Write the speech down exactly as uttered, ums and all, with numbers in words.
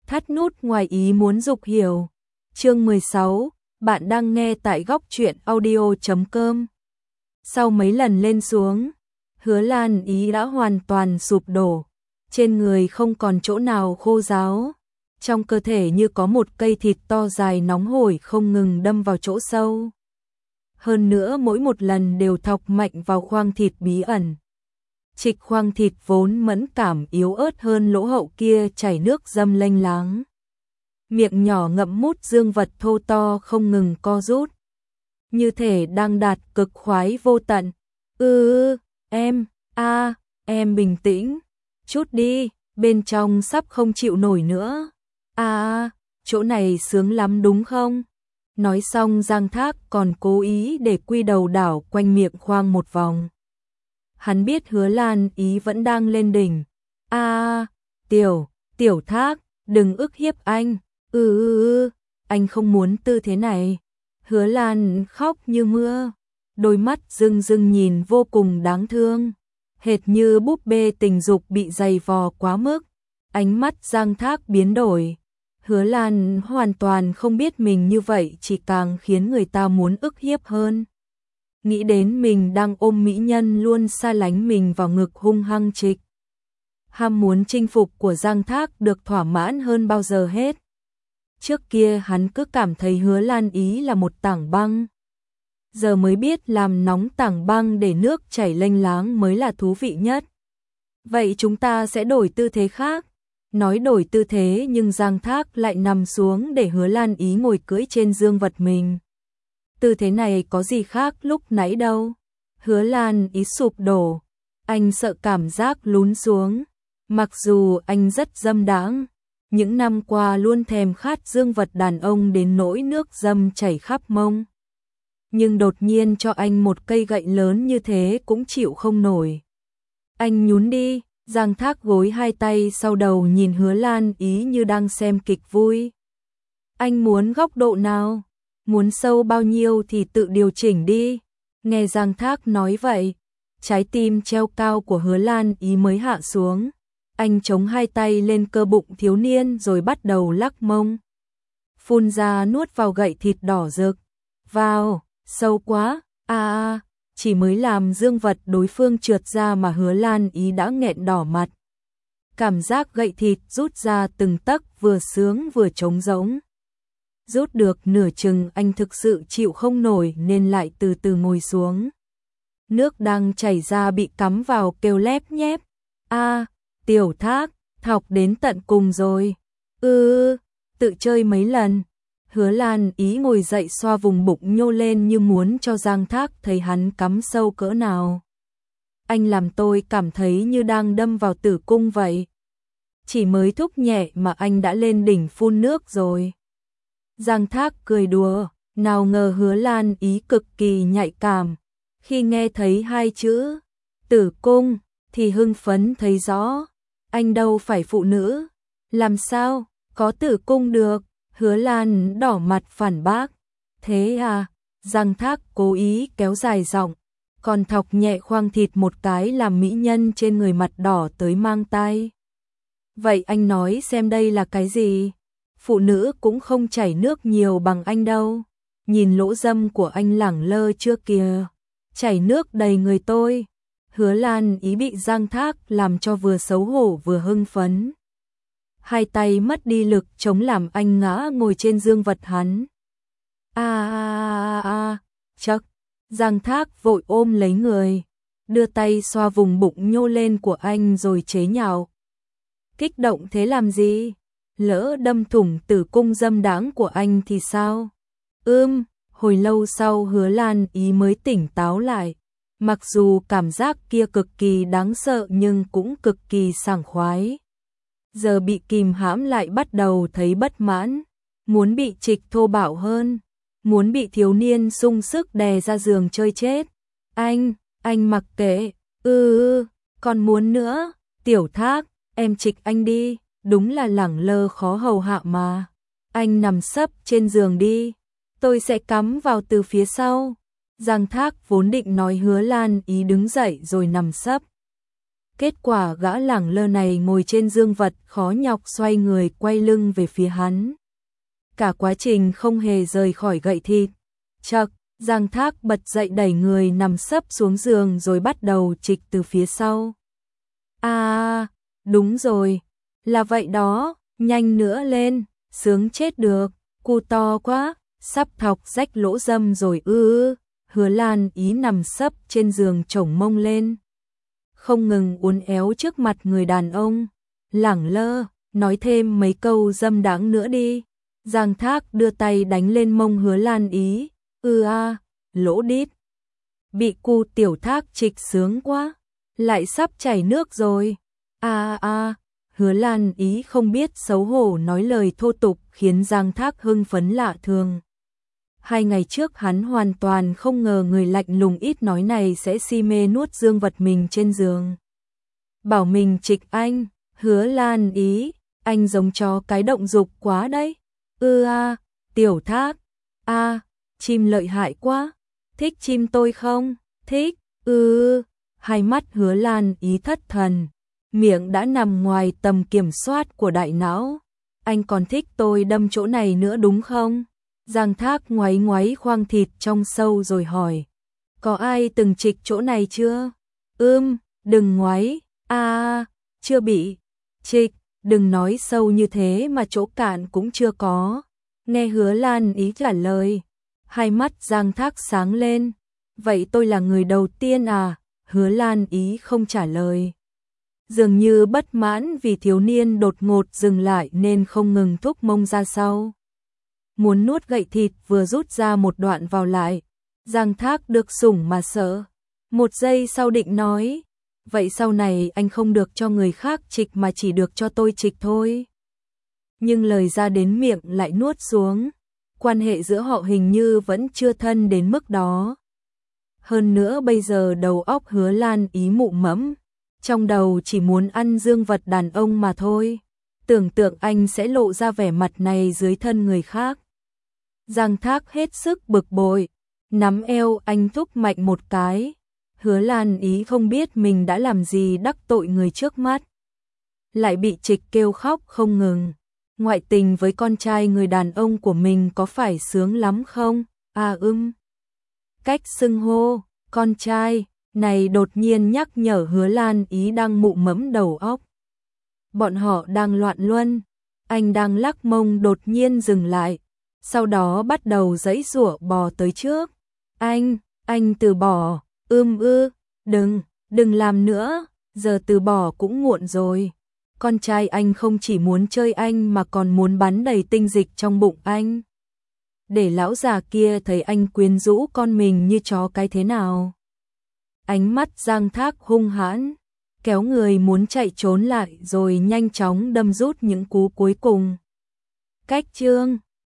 Thắt nút ngoài ý muốn dục hiểu. Chương mười sáu, bạn đang nghe tại góc truyện audio chấm com. Sau mấy lần lên xuống, Hứa Lan Ý đã hoàn toàn sụp đổ, trên người không còn chỗ nào khô ráo, trong cơ thể như có một cây thịt to dài nóng hổi không ngừng đâm vào chỗ sâu. Hơn nữa mỗi một lần đều thọc mạnh vào khoang thịt bí ẩn. Trịch khoang thịt vốn mẫn cảm yếu ớt hơn lỗ hậu kia chảy nước dâm lênh láng. Miệng nhỏ ngậm mút dương vật thô to không ngừng co rút. Như thể đang đạt cực khoái vô tận. Ừ, em, a, em bình tĩnh, chút đi, bên trong sắp không chịu nổi nữa. À, chỗ này sướng lắm đúng không? Nói xong Giang Thác còn cố ý để quy đầu đảo quanh miệng khoang một vòng. Hắn biết Hứa Lan Ý vẫn đang lên đỉnh. À, tiểu, tiểu Thác, đừng ức hiếp anh. Ừ, ừ, ừ, anh không muốn tư thế này. Hứa Lan khóc như mưa, đôi mắt rưng rưng nhìn vô cùng đáng thương, hệt như búp bê tình dục bị dày vò quá mức. Ánh mắt Giang Thác biến đổi. Hứa Lan hoàn toàn không biết mình như vậy chỉ càng khiến người ta muốn ức hiếp hơn. Nghĩ đến mình đang ôm mỹ nhân luôn xa lánh mình vào ngực hung hăng trịch. Ham muốn chinh phục của Giang Thác được thỏa mãn hơn bao giờ hết. Trước kia hắn cứ cảm thấy Hứa Lan Ý là một tảng băng. Giờ mới biết làm nóng tảng băng để nước chảy lênh láng mới là thú vị nhất. Vậy chúng ta sẽ đổi tư thế khác. Nói đổi tư thế nhưng Giang Thác lại nằm xuống để Hứa Lan Ý ngồi cưỡi trên dương vật mình. Tư thế này có gì khác lúc nãy đâu. Hứa Lan Ý sụp đổ. Anh sợ cảm giác lún xuống. Mặc dù anh rất dâm đãng, những năm qua luôn thèm khát dương vật đàn ông đến nỗi nước dâm chảy khắp mông. Nhưng đột nhiên cho anh một cây gậy lớn như thế cũng chịu không nổi. Anh nhún đi. Giang Thác gối hai tay sau đầu nhìn Hứa Lan Ý như đang xem kịch vui. Anh muốn góc độ nào? Muốn sâu bao nhiêu thì tự điều chỉnh đi. Nghe Giang Thác nói vậy, trái tim treo cao của Hứa Lan Ý mới hạ xuống. Anh chống hai tay lên cơ bụng thiếu niên rồi bắt đầu lắc mông. Phun ra nuốt vào gậy thịt đỏ rực. Vào, sâu quá, à à. Chỉ mới làm dương vật đối phương trượt ra mà Hứa Lan Ý đã nghẹn đỏ mặt. Cảm giác gậy thịt rút ra từng tấc vừa sướng vừa trống rỗng. Rút được nửa chừng anh thực sự chịu không nổi nên lại từ từ ngồi xuống. Nước đang chảy ra bị cắm vào kêu lép nhép. A, tiểu Thác, thọc đến tận cùng rồi. Ừ, tự chơi mấy lần. Hứa Lan Ý ngồi dậy xoa vùng bụng nhô lên như muốn cho Giang Thác thấy hắn cắm sâu cỡ nào. Anh làm tôi cảm thấy như đang đâm vào tử cung vậy. Chỉ mới thúc nhẹ mà anh đã lên đỉnh phun nước rồi. Giang Thác cười đùa, nào ngờ Hứa Lan Ý cực kỳ nhạy cảm. Khi nghe thấy hai chữ tử cung thì hưng phấn thấy rõ. Anh đâu phải phụ nữ, làm sao có tử cung được. Hứa Lan đỏ mặt phản bác. Thế à? Giang Thác cố ý kéo dài giọng, còn thọc nhẹ khoang thịt một cái làm mỹ nhân trên người mặt đỏ tới mang tai. Vậy anh nói xem đây là cái gì? Phụ nữ cũng không chảy nước nhiều bằng anh đâu. Nhìn lỗ dâm của anh lẳng lơ chưa kìa. Chảy nước đầy người tôi. Hứa Lan Ý bị Giang Thác làm cho vừa xấu hổ vừa hưng phấn. Hai tay mất đi lực chống làm anh ngã ngồi trên dương vật hắn. A a a a, chắc. Giang Thác vội ôm lấy người, đưa tay xoa vùng bụng nhô lên của anh rồi chế nhạo. Kích động thế làm gì? Lỡ đâm thủng tử cung dâm đãng của anh thì sao? Ưm, hồi lâu sau Hứa Lan Ý mới tỉnh táo lại. Mặc dù cảm giác kia cực kỳ đáng sợ nhưng cũng cực kỳ sảng khoái. Giờ bị kìm hãm lại bắt đầu thấy bất mãn, muốn bị trịch thô bạo hơn, muốn bị thiếu niên sung sức đè ra giường chơi chết. Anh, anh mặc kệ, ừ ừ, còn muốn nữa, tiểu Thác, em trịch anh đi, đúng là lẳng lơ khó hầu hạ mà. Anh nằm sấp trên giường đi, tôi sẽ cắm vào từ phía sau. Giang Thác vốn định nói Hứa Lan Ý đứng dậy rồi nằm sấp. Kết quả gã lẳng lơ này ngồi trên dương vật khó nhọc xoay người quay lưng về phía hắn. Cả quá trình không hề rời khỏi gậy thịt. Chậc, Giang Thác bật dậy đẩy người nằm sấp xuống giường rồi bắt đầu trịch từ phía sau. À, đúng rồi, là vậy đó, nhanh nữa lên, sướng chết được, cu to quá, sắp thọc rách lỗ râm rồi ư ư. Hứa Lan Ý nằm sấp trên giường chổng mông lên, không ngừng uốn éo trước mặt người đàn ông, lẳng lơ, nói thêm mấy câu dâm đãng nữa đi. Giang Thác đưa tay đánh lên mông Hứa Lan Ý, ư a, lỗ đít. Bị cu tiểu Thác trịch sướng quá, lại sắp chảy nước rồi. A a, Hứa Lan Ý không biết xấu hổ nói lời thô tục khiến Giang Thác hưng phấn lạ thường. Hai ngày trước hắn hoàn toàn không ngờ người lạnh lùng ít nói này sẽ si mê nuốt dương vật mình trên giường. Bảo mình trịch anh, Hứa Lan Ý, anh giống chó cái động dục quá đấy. Ư a, tiểu Thác, a, chim lợi hại quá, thích chim tôi không? Thích, ư, hai mắt Hứa Lan Ý thất thần, miệng đã nằm ngoài tầm kiểm soát của đại não. Anh còn thích tôi đâm chỗ này nữa đúng không? Giang Thác ngoáy ngoáy khoang thịt trong sâu rồi hỏi. Có ai từng trịch chỗ này chưa? Ưm, đừng ngoáy, a, chưa bị trịch, đừng nói sâu như thế mà chỗ cạn cũng chưa có. Nghe Hứa Lan Ý trả lời, hai mắt Giang Thác sáng lên. Vậy tôi là người đầu tiên à? Hứa Lan Ý không trả lời. Dường như bất mãn vì thiếu niên đột ngột dừng lại nên không ngừng thúc mông ra sau. Muốn nuốt gậy thịt vừa rút ra một đoạn vào lại. Giang Thác được sủng mà sợ. Một giây sau định nói, vậy sau này anh không được cho người khác trịch mà chỉ được cho tôi trịch thôi. Nhưng lời ra đến miệng lại nuốt xuống. Quan hệ giữa họ hình như vẫn chưa thân đến mức đó. Hơn nữa bây giờ đầu óc Hứa Lan Ý mụ mẫm, trong đầu chỉ muốn ăn dương vật đàn ông mà thôi. Tưởng tượng anh sẽ lộ ra vẻ mặt này dưới thân người khác. Giang Thác hết sức bực bội, nắm eo anh thúc mạnh một cái. Hứa Lan Ý không biết mình đã làm gì đắc tội người trước mắt. Lại bị trịch kêu khóc không ngừng. Ngoại tình với con trai người đàn ông của mình có phải sướng lắm không? À ưm. Cách xưng hô, con trai, này đột nhiên nhắc nhở Hứa Lan Ý đang mụ mẫm đầu óc. Bọn họ đang loạn luân, anh đang lắc mông đột nhiên dừng lại, sau đó bắt đầu giãy giụa bò tới trước. Anh, anh từ bỏ, ưm ư, đừng, đừng làm nữa, giờ từ bỏ cũng muộn rồi. Con trai anh không chỉ muốn chơi anh mà còn muốn bắn đầy tinh dịch trong bụng anh. Để lão già kia thấy anh quyến rũ con mình như chó cái thế nào. Ánh mắt Giang Thác hung hãn, kéo người muốn chạy trốn lại rồi nhanh chóng đâm rút những cú cuối cùng. Cách chương